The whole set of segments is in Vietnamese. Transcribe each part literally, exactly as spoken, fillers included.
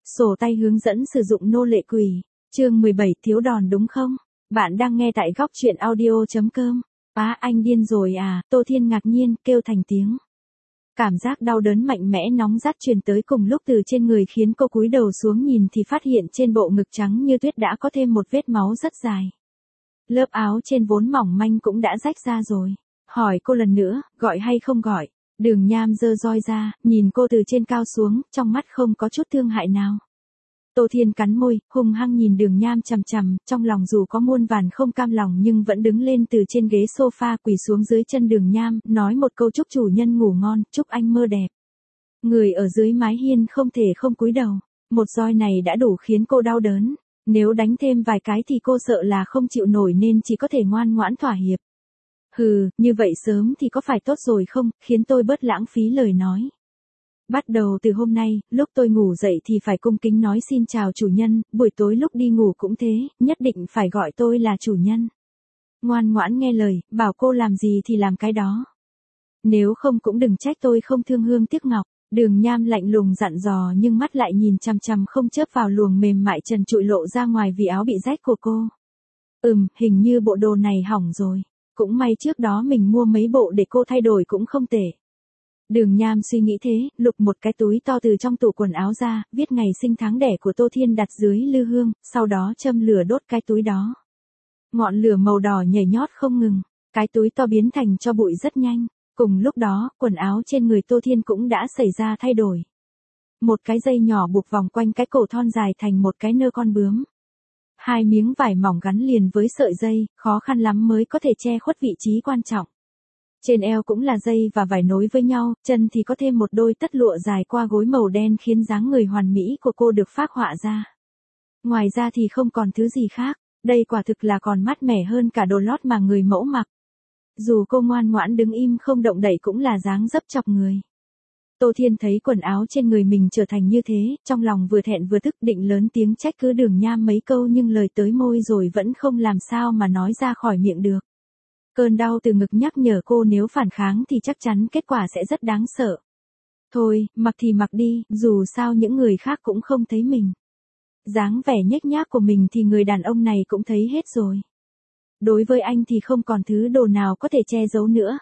Sổ tay hướng dẫn sử dụng nô lệ quỷ. Chương mười bảy thiếu đòn đúng không? Bạn đang nghe tại góc truyện audio chấm com. Á à, anh điên rồi à, Tô Thiên ngạc nhiên, kêu thành tiếng. Cảm giác đau đớn mạnh mẽ nóng rát truyền tới cùng lúc từ trên người khiến cô cúi đầu xuống nhìn thì phát hiện trên bộ ngực trắng như tuyết đã có thêm một vết máu rất dài. Lớp áo trên vốn mỏng manh cũng đã rách ra rồi. Hỏi cô lần nữa, gọi hay không gọi? Đường Nham giơ roi ra, nhìn cô từ trên cao xuống, trong mắt không có chút thương hại nào. Tô Thiên cắn môi, hung hăng nhìn Đường Nham chằm chằm, trong lòng dù có muôn vàn không cam lòng nhưng vẫn đứng lên từ trên ghế sofa quỳ xuống dưới chân Đường Nham, nói một câu chúc chủ nhân ngủ ngon, chúc anh mơ đẹp. Người ở dưới mái hiên không thể không cúi đầu, một roi này đã đủ khiến cô đau đớn, nếu đánh thêm vài cái thì cô sợ là không chịu nổi nên chỉ có thể ngoan ngoãn thỏa hiệp. Hừ, như vậy sớm thì có phải tốt rồi không, khiến tôi bớt lãng phí lời nói. Bắt đầu từ hôm nay, lúc tôi ngủ dậy thì phải cung kính nói xin chào chủ nhân, buổi tối lúc đi ngủ cũng thế, nhất định phải gọi tôi là chủ nhân. Ngoan ngoãn nghe lời, bảo cô làm gì thì làm cái đó. Nếu không cũng đừng trách tôi không thương hương tiếc ngọc. Đường Nham lạnh lùng dặn dò nhưng mắt lại nhìn chằm chằm không chớp vào luồng mềm mại trần trụi lộ ra ngoài vì áo bị rách của cô. Ừm, hình như bộ đồ này hỏng rồi. Cũng may trước đó mình mua mấy bộ để cô thay đổi cũng không tệ. Đường Nham suy nghĩ thế, lục một cái túi to từ trong tủ quần áo ra, viết ngày sinh tháng đẻ của Tô Thiên đặt dưới lư hương, sau đó châm lửa đốt cái túi đó. Ngọn lửa màu đỏ nhảy nhót không ngừng, cái túi to biến thành tro bụi rất nhanh. Cùng lúc đó, quần áo trên người Tô Thiên cũng đã xảy ra thay đổi. Một cái dây nhỏ buộc vòng quanh cái cổ thon dài thành một cái nơ con bướm. Hai miếng vải mỏng gắn liền với sợi dây, khó khăn lắm mới có thể che khuất vị trí quan trọng. Trên eo cũng là dây và vải nối với nhau, chân thì có thêm một đôi tất lụa dài qua gối màu đen khiến dáng người hoàn mỹ của cô được phác họa ra. Ngoài ra thì không còn thứ gì khác, đây quả thực là còn mát mẻ hơn cả đồ lót mà người mẫu mặc. Dù cô ngoan ngoãn đứng im không động đậy cũng là dáng dấp chọc người. Tô Thiên thấy quần áo trên người mình trở thành như thế, trong lòng vừa thẹn vừa tức định lớn tiếng trách cứ Đường Nham mấy câu nhưng lời tới môi rồi vẫn không làm sao mà nói ra khỏi miệng được. Cơn đau từ ngực nhắc nhở cô nếu phản kháng thì chắc chắn kết quả sẽ rất đáng sợ. Thôi, mặc thì mặc đi, dù sao những người khác cũng không thấy mình. Dáng vẻ nhếch nhác của mình thì người đàn ông này cũng thấy hết rồi. Đối với anh thì không còn thứ đồ nào có thể che giấu nữa.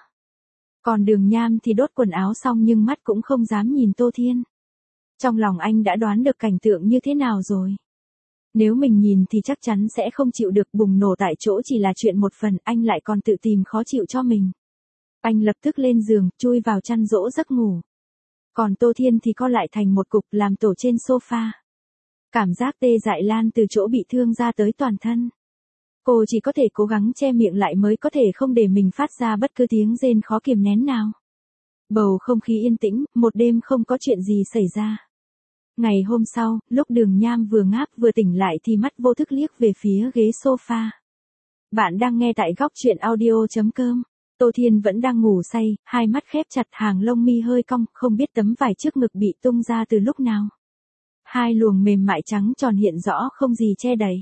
Còn Đường Nham thì đốt quần áo xong nhưng mắt cũng không dám nhìn Tô Thiên. Trong lòng anh đã đoán được cảnh tượng như thế nào rồi. Nếu mình nhìn thì chắc chắn sẽ không chịu được, bùng nổ tại chỗ chỉ là chuyện một phần, anh lại còn tự tìm khó chịu cho mình. Anh lập tức lên giường, chui vào chăn dỗ giấc ngủ. Còn Tô Thiên thì co lại thành một cục làm tổ trên sofa. Cảm giác tê dại lan từ chỗ bị thương ra tới toàn thân. Cô chỉ có thể cố gắng che miệng lại mới có thể không để mình phát ra bất cứ tiếng rên khó kiềm nén nào. Bầu không khí yên tĩnh, một đêm không có chuyện gì xảy ra. Ngày hôm sau, lúc Đường Nham vừa ngáp vừa tỉnh lại thì mắt vô thức liếc về phía ghế sofa. Bạn đang nghe tại góc truyện audio chấm com. Tô Thiên vẫn đang ngủ say, hai mắt khép chặt, hàng lông mi hơi cong, không biết tấm vải trước ngực bị tung ra từ lúc nào. Hai luồng mềm mại trắng tròn hiện rõ không gì che đậy.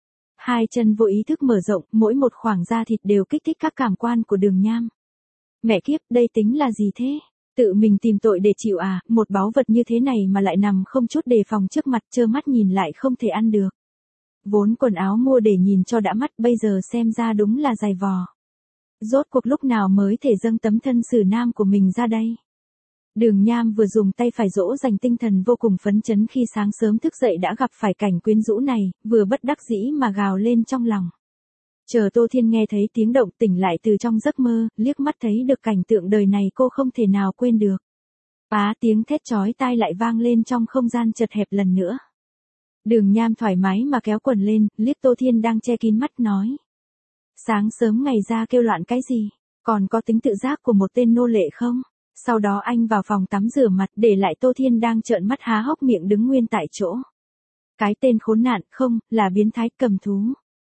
Hai chân vô ý thức mở rộng, mỗi một khoảng da thịt đều kích thích các cảm quan của Đường Nham. Mẹ kiếp, đây tính là gì thế? Tự mình tìm tội để chịu à, một báu vật như thế này mà lại nằm không chút đề phòng trước mặt, trơ mắt nhìn lại không thể ăn được. Vốn quần áo mua để nhìn cho đã mắt, bây giờ xem ra đúng là dày vò. Rốt cuộc lúc nào mới thể dâng tấm thân xử nam của mình ra đây? Đường Nham vừa dùng tay phải dỗ dành tinh thần vô cùng phấn chấn khi sáng sớm thức dậy đã gặp phải cảnh quyến rũ này, vừa bất đắc dĩ mà gào lên trong lòng. Chờ Tô Thiên nghe thấy tiếng động tỉnh lại từ trong giấc mơ, liếc mắt thấy được cảnh tượng đời này cô không thể nào quên được. Á, tiếng thét chói tai lại vang lên trong không gian chật hẹp lần nữa. Đường Nham thoải mái mà kéo quần lên, liếc Tô Thiên đang che kín mắt nói. Sáng sớm ngày ra kêu loạn cái gì, còn có tính tự giác của một tên nô lệ không? Sau đó anh vào phòng tắm rửa mặt, để lại Tô Thiên đang trợn mắt há hốc miệng đứng nguyên tại chỗ. Cái tên khốn nạn, không, là biến thái cầm thú.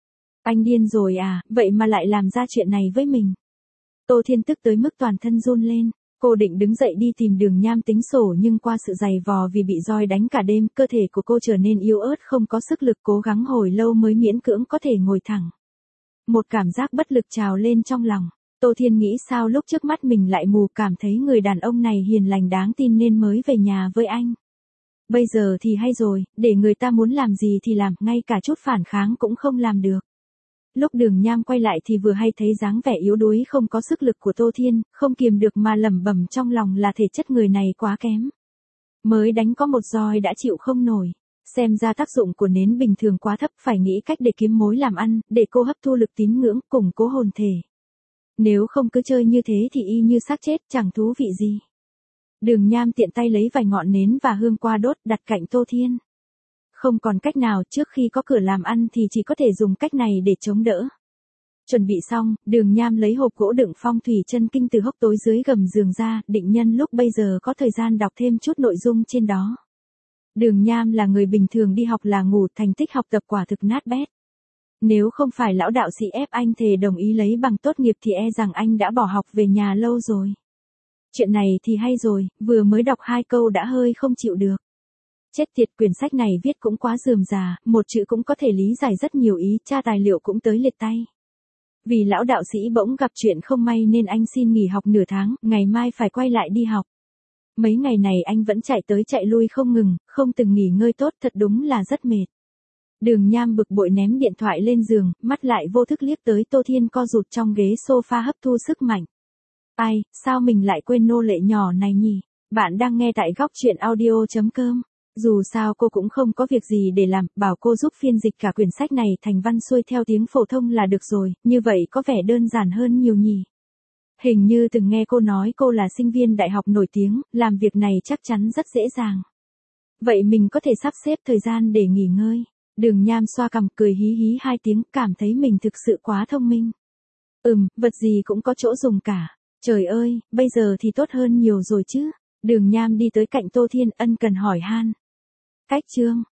Anh điên rồi à, vậy mà lại làm ra chuyện này với mình. Tô Thiên tức tới mức toàn thân run lên, cô định đứng dậy đi tìm Đường Nham tính sổ nhưng qua sự dày vò vì bị roi đánh cả đêm, cơ thể của cô trở nên yếu ớt không có sức lực, cố gắng hồi lâu mới miễn cưỡng có thể ngồi thẳng. Một cảm giác bất lực trào lên trong lòng. Tô Thiên nghĩ sao lúc trước mắt mình lại mù, cảm thấy người đàn ông này hiền lành đáng tin nên mới về nhà với anh. Bây giờ thì hay rồi, để người ta muốn làm gì thì làm, ngay cả chút phản kháng cũng không làm được. Lúc Đường Nham quay lại thì vừa hay thấy dáng vẻ yếu đuối không có sức lực của Tô Thiên, không kiềm được mà lẩm bẩm trong lòng là thể chất người này quá kém. Mới đánh có một roi đã chịu không nổi. Xem ra tác dụng của nến bình thường quá thấp, phải nghĩ cách để kiếm mối làm ăn, để cô hấp thu lực tín ngưỡng, củng cố hồn thể. Nếu không cứ chơi như thế thì y như xác chết, chẳng thú vị gì. Đường Nham tiện tay lấy vài ngọn nến và hương qua đốt, đặt cạnh Tô Thiên. Không còn cách nào, trước khi có cửa làm ăn thì chỉ có thể dùng cách này để chống đỡ. Chuẩn bị xong, Đường Nham lấy hộp gỗ đựng phong thủy chân kinh từ hốc tối dưới gầm giường ra, định nhân lúc bây giờ có thời gian đọc thêm chút nội dung trên đó. Đường Nham là người bình thường đi học là ngủ, thành tích học tập quả thực nát bét. Nếu không phải lão đạo sĩ ép anh thề đồng ý lấy bằng tốt nghiệp thì e rằng anh đã bỏ học về nhà lâu rồi. Chuyện này thì hay rồi, vừa mới đọc hai câu đã hơi không chịu được. Chết tiệt, quyển sách này viết cũng quá rườm rà, một chữ cũng có thể lý giải rất nhiều ý, tra tài liệu cũng tới liệt tay. Vì lão đạo sĩ bỗng gặp chuyện không may nên anh xin nghỉ học nửa tháng, ngày mai phải quay lại đi học. Mấy ngày này anh vẫn chạy tới chạy lui không ngừng, không từng nghỉ ngơi tốt, thật đúng là rất mệt. Đường Nham bực bội ném điện thoại lên giường, mắt lại vô thức liếc tới Tô Thiên co rụt trong ghế sofa hấp thu sức mạnh. Ai, sao mình lại quên nô lệ nhỏ này nhỉ? Bạn đang nghe tại góc truyện audio chấm com. Dù sao cô cũng không có việc gì để làm, bảo cô giúp phiên dịch cả quyển sách này thành văn xuôi theo tiếng phổ thông là được rồi, như vậy có vẻ đơn giản hơn nhiều nhỉ. Hình như từng nghe cô nói cô là sinh viên đại học nổi tiếng, làm việc này chắc chắn rất dễ dàng. Vậy mình có thể sắp xếp thời gian để nghỉ ngơi. Đường Nham xoa cằm cười hí hí hai tiếng, cảm thấy mình thực sự quá thông minh. Ừm, vật gì cũng có chỗ dùng cả. Trời ơi, bây giờ thì tốt hơn nhiều rồi chứ. Đường Nham đi tới cạnh Tô Thiên ân cần hỏi han. Cách chương